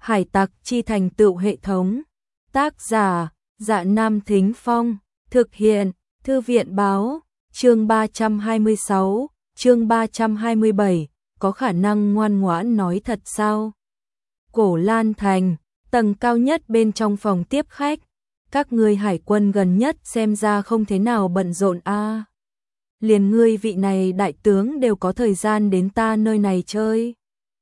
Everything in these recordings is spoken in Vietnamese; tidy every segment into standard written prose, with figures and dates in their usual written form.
Hải tặc chi thành tựu hệ thống. Tác giả, Dạ Nam Thính Phong. Thực hiện, Thư viện báo. Chương 326, chương 327. Có khả năng ngoan ngoãn nói thật sao? Cổ Lan Thành, tầng cao nhất bên trong phòng tiếp khách. Các ngươi hải quân gần nhất xem ra không thế nào bận rộn a. Liền ngươi vị này đại tướng đều có thời gian đến ta nơi này chơi.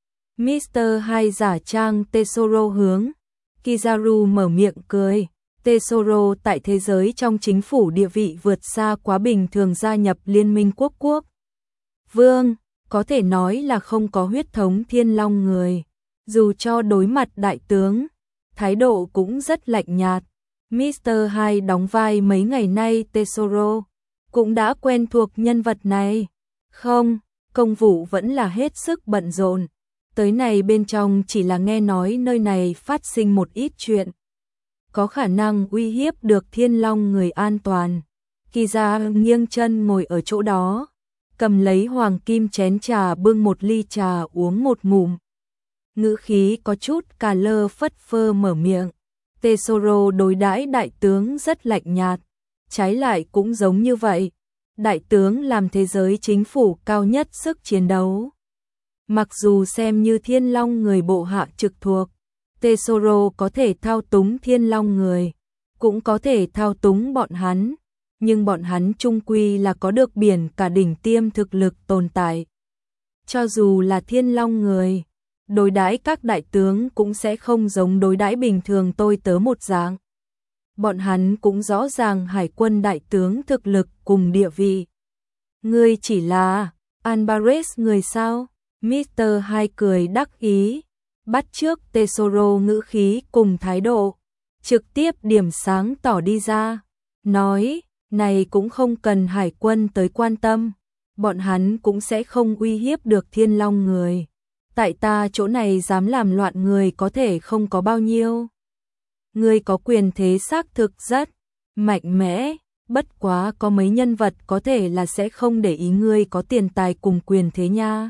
Mr. Hai giả trang Tesoro hướng Kizaru mở miệng cười. Tesoro tại thế giới trong chính phủ địa vị vượt xa quá bình thường, gia nhập Liên minh quốc vương, có thể nói là không có huyết thống Thiên Long người. Dù cho đối mặt đại tướng, thái độ cũng rất lạnh nhạt. Mr. Hai đóng vai mấy ngày nay Tesoro cũng đã quen thuộc nhân vật này. Không, công vụ vẫn là hết sức bận rộn. Tới này bên trong chỉ là nghe nói nơi này phát sinh một ít chuyện có khả năng uy hiếp được Thiên Long người an toàn. Kiza nghiêng chân ngồi ở chỗ đó, cầm lấy hoàng kim chén trà, bưng một ly trà uống một ngụm. Ngữ khí có chút cà lơ phất phơ mở miệng. Tesoro đối đãi đại tướng rất lạnh nhạt, trái lại cũng giống như vậy. Đại tướng làm thế giới chính phủ cao nhất sức chiến đấu. Mặc dù xem như Thiên Long người bộ hạ trực thuộc, Tesoro có thể thao túng Thiên Long người, cũng có thể thao túng bọn hắn, nhưng bọn hắn chung quy là có được biển cả đỉnh tiêm thực lực tồn tại. Cho dù là Thiên Long người, đối đãi các đại tướng cũng sẽ không giống đối đãi bình thường tôi tớ một dạng. Bọn hắn cũng rõ ràng hải quân đại tướng thực lực cùng địa vị. Ngươi chỉ là Alvarez người sao? Mr. Hai cười đắc ý, bắt chước Tesoro ngữ khí cùng thái độ, trực tiếp điểm sáng tỏ đi ra, nói, này cũng không cần hải quân tới quan tâm, bọn hắn cũng sẽ không uy hiếp được Thiên Long người. Tại ta chỗ này dám làm loạn người có thể không có bao nhiêu. Ngươi có quyền thế xác thực rất mạnh mẽ, bất quá có mấy nhân vật có thể là sẽ không để ý ngươi có tiền tài cùng quyền thế nha.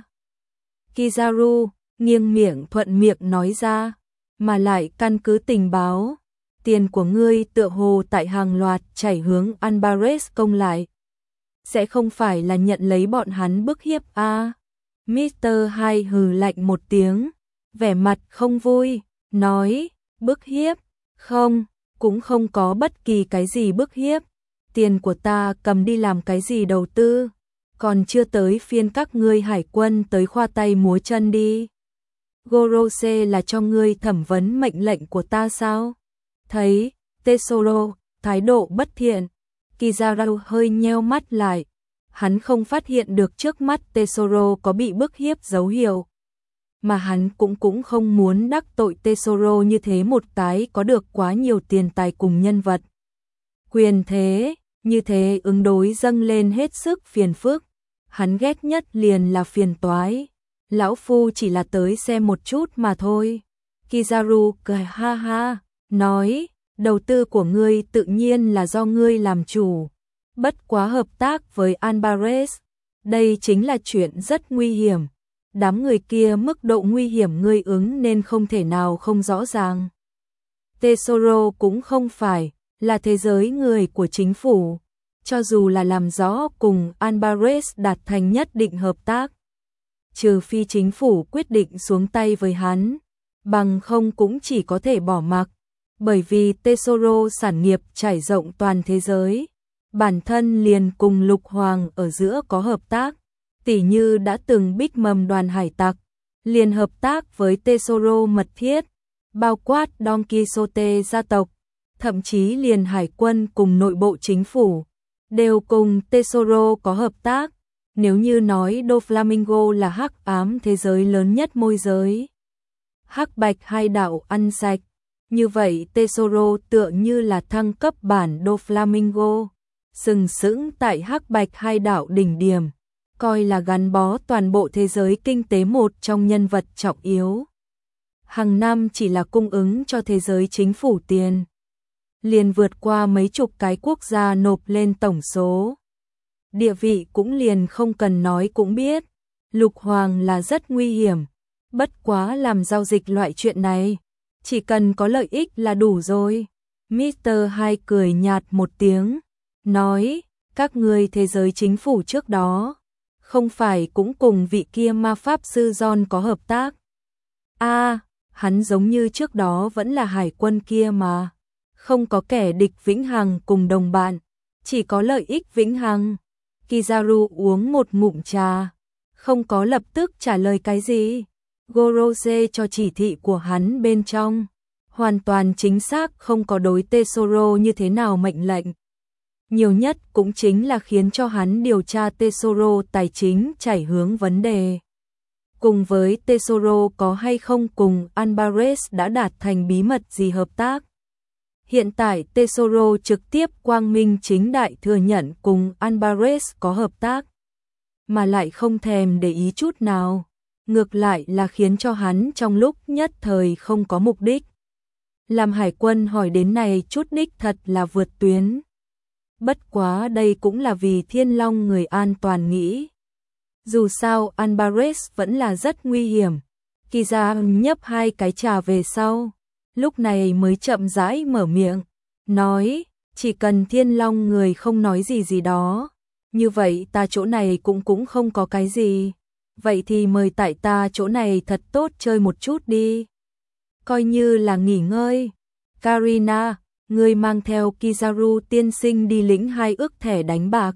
Kizaru nghiêng miệng thuận miệng nói ra, mà lại căn cứ tình báo, tiền của ngươi tựa hồ tại hàng loạt chảy hướng Alvarez công lại. Sẽ không phải là nhận lấy bọn hắn bức hiếp a? Mr. Hai hừ lạnh một tiếng, vẻ mặt không vui, nói, bức hiếp, không, cũng không có bất kỳ cái gì bức hiếp. Tiền của ta cầm đi làm cái gì đầu tư, còn chưa tới phiên các ngươi hải quân tới khoa tay múa chân đi. Gorose là cho ngươi thẩm vấn mệnh lệnh của ta sao? Thấy Tesoro thái độ bất thiện, Kizaru hơi nheo mắt lại. Hắn không phát hiện được trước mắt Tesoro có bị bức hiếp dấu hiệu, mà hắn cũng không muốn đắc tội Tesoro như thế một cái có được quá nhiều tiền tài cùng nhân vật quyền thế, như thế ứng đối dâng lên hết sức phiền phức. Hắn ghét nhất liền là phiền toái. Lão phu chỉ là tới xem một chút mà thôi. Kizaru cười ha ha, nói, đầu tư của ngươi tự nhiên là do ngươi làm chủ. Bất quá hợp tác với Alvarez, đây chính là chuyện rất nguy hiểm. Đám người kia mức độ nguy hiểm ngươi ứng nên không thể nào không rõ ràng. Tesoro cũng không phải là thế giới người của chính phủ, cho dù là làm rõ cùng Alvarez đạt thành nhất định hợp tác, trừ phi chính phủ quyết định xuống tay với hắn, bằng không cũng chỉ có thể bỏ mặc, bởi vì Tesoro sản nghiệp trải rộng toàn thế giới, bản thân liền cùng Lục Hoàng ở giữa có hợp tác, tỉ như đã từng bích mầm đoàn hải tặc, liền hợp tác với Tesoro mật thiết, bao quát Don Quixote gia tộc, thậm chí liền hải quân cùng nội bộ chính phủ, đều cùng Tesoro có hợp tác. Nếu như nói Doflamingo là hắc ám thế giới lớn nhất môi giới, hắc bạch hai đạo ăn sạch, như vậy Tesoro tựa như là thăng cấp bản Doflamingo, sừng sững tại hắc bạch hai đạo đỉnh điểm, coi là gắn bó toàn bộ thế giới kinh tế một trong nhân vật trọng yếu. Hàng năm chỉ là cung ứng cho thế giới chính phủ tiền, liền vượt qua mấy chục cái quốc gia nộp lên tổng số. Địa vị cũng liền không cần nói cũng biết, Lục Hoàng là rất nguy hiểm, bất quá làm giao dịch loại chuyện này, chỉ cần có lợi ích là đủ rồi. Mr. Hai cười nhạt một tiếng, nói, các ngươi thế giới chính phủ trước đó, không phải cũng cùng vị kia ma pháp sư John có hợp tác. Hắn giống như trước đó vẫn là hải quân kia mà, không có kẻ địch vĩnh hằng cùng đồng bạn, chỉ có lợi ích vĩnh hằng. Kizaru uống một ngụm trà, không có lập tức trả lời cái gì. Gorose cho chỉ thị của hắn bên trong, hoàn toàn chính xác, không có đối Tesoro như thế nào mệnh lệnh. Nhiều nhất cũng chính là khiến cho hắn điều tra Tesoro tài chính chảy hướng vấn đề. Cùng với Tesoro có hay không cùng Alvarez đã đạt thành bí mật gì hợp tác. Hiện tại Tesoro trực tiếp quang minh chính đại thừa nhận cùng Alvarez có hợp tác, mà lại không thèm để ý chút nào, ngược lại là khiến cho hắn trong lúc nhất thời không có mục đích. Làm hải quân hỏi đến này chút đích thật là vượt tuyến. Bất quá đây cũng là vì Thiên Long người an toàn nghĩ. Dù sao Alvarez vẫn là rất nguy hiểm. Kiza nhấp hai cái trà về sau, lúc này mới chậm rãi mở miệng, nói, chỉ cần Thiên Long người không nói gì đó, như vậy ta chỗ này cũng không có cái gì. Vậy thì mời tại ta chỗ này thật tốt chơi một chút đi, coi như là nghỉ ngơi. Karina, ngươi mang theo Kizaru tiên sinh đi lĩnh 2 ức thẻ đánh bạc,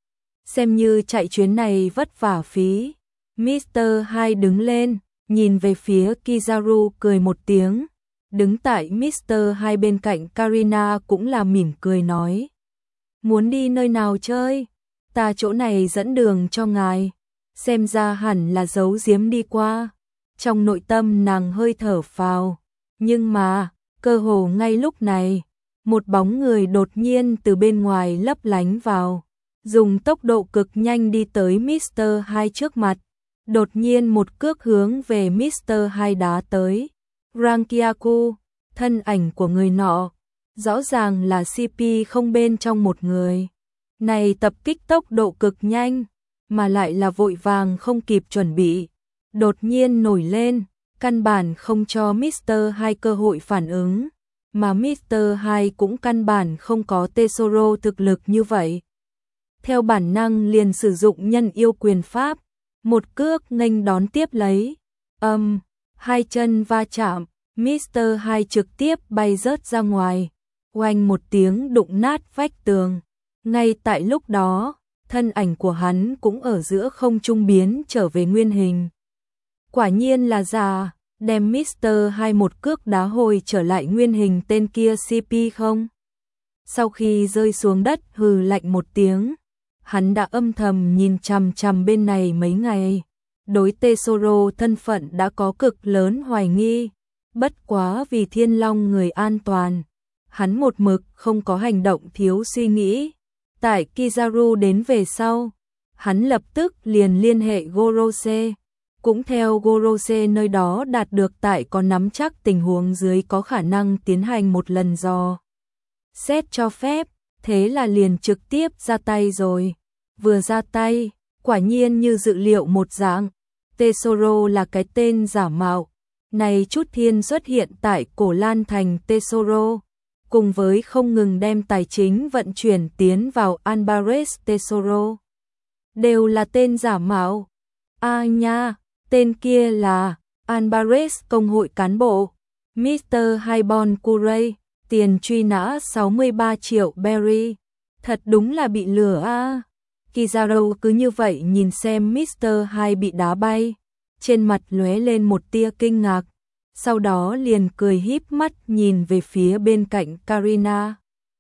xem như chạy chuyến này vất vả phí. Mr. Hai đứng lên, nhìn về phía Kizaru cười một tiếng. Đứng tại Mr. Hai bên cạnh Karina cũng là mỉm cười nói, muốn đi nơi nào chơi, ta chỗ này dẫn đường cho ngài. Xem ra hẳn là giấu giếm đi qua. Trong nội tâm nàng hơi thở phào, nhưng mà cơ hồ ngay lúc này, một bóng người đột nhiên từ bên ngoài lấp lánh vào, dùng tốc độ cực nhanh đi tới Mr. Hai trước mặt, đột nhiên một cước hướng về Mr. Hai đá tới. Rankiaku, thân ảnh của người nọ, rõ ràng là CP không bên trong một người. Này tập kích tốc độ cực nhanh, mà lại là vội vàng không kịp chuẩn bị, đột nhiên nổi lên, căn bản không cho Mr. Hai cơ hội phản ứng, mà Mr. Hai cũng căn bản không có Tesoro thực lực như vậy. Theo bản năng liền sử dụng nhân yêu quyền pháp, một cước nghênh đón tiếp lấy. Hai chân va chạm, Mr. Hai trực tiếp bay rớt ra ngoài, oanh một tiếng đụng nát vách tường. Ngay tại lúc đó, thân ảnh của hắn cũng ở giữa không trung biến trở về nguyên hình. Quả nhiên là già, đem Mr. Hai một cước đá hồi trở lại nguyên hình tên kia CP không. Sau khi rơi xuống đất hừ lạnh một tiếng, hắn đã âm thầm nhìn chằm chằm bên này mấy ngày. Đối Tesoro thân phận đã có cực lớn hoài nghi, bất quá vì Thiên Long người an toàn, hắn một mực không có hành động thiếu suy nghĩ. Tại Kizaru đến về sau, hắn lập tức liền liên hệ Gorose, cũng theo Gorose nơi đó đạt được tại có nắm chắc tình huống dưới có khả năng tiến hành một lần dò xét cho phép, thế là liền trực tiếp ra tay rồi. Vừa ra tay, quả nhiên như dự liệu một dạng, Tesoro là cái tên giả mạo, này chút thiên xuất hiện tại Cổ Lan Thành Tesoro, cùng với không ngừng đem tài chính vận chuyển tiến vào Alvarez Tesoro, đều là tên giả mạo. Nha, tên kia là Alvarez công hội cán bộ, Mr. Haibon Curey, tiền truy nã 63 triệu berry, thật đúng là bị lừa a. Kizaru cứ như vậy nhìn xem Mr. Hai bị đá bay, trên mặt lóe lên một tia kinh ngạc, sau đó liền cười híp mắt nhìn về phía bên cạnh Karina.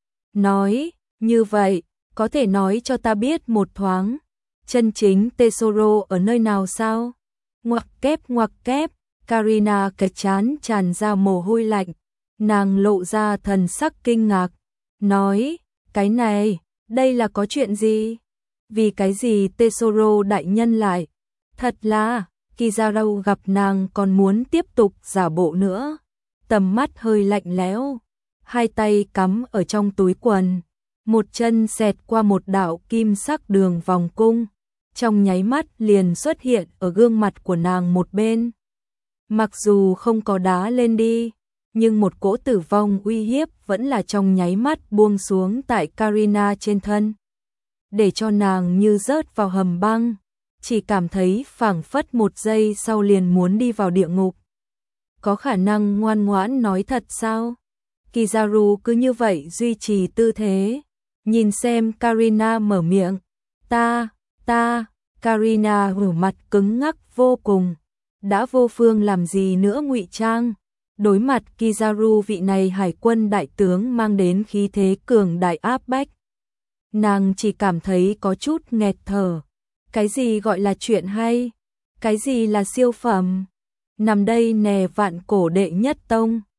Nói, như vậy, có thể nói cho ta biết một thoáng, chân chính Tesoro ở nơi nào sao? Ngoặc kép, Karina cái chán tràn ra mồ hôi lạnh, nàng lộ ra thần sắc kinh ngạc, nói, cái này, đây là có chuyện gì? Vì cái gì Tesoro đại nhân lại? Thật là, Kizaru gặp nàng còn muốn tiếp tục giả bộ nữa, tầm mắt hơi lạnh lẽo, hai tay cắm ở trong túi quần, một chân xẹt qua một đạo kim sắc đường vòng cung, trong nháy mắt liền xuất hiện ở gương mặt của nàng một bên. Mặc dù không có đá lên đi, nhưng một cỗ tử vong uy hiếp vẫn là trong nháy mắt buông xuống tại Karina trên thân, để cho nàng như rớt vào hầm băng, chỉ cảm thấy phảng phất một giây sau liền muốn đi vào địa ngục. Có khả năng ngoan ngoãn nói thật sao? Kizaru cứ như vậy duy trì tư thế, nhìn xem Karina mở miệng. Ta, Karina hử mặt cứng ngắc vô cùng, đã vô phương làm gì nữa ngụy trang. Đối mặt Kizaru vị này hải quân đại tướng mang đến khí thế cường đại áp bách, nàng chỉ cảm thấy có chút nghẹt thở. Cái gì gọi là chuyện hay? Cái gì là siêu phẩm? Nằm đây nè vạn cổ đệ nhất tông.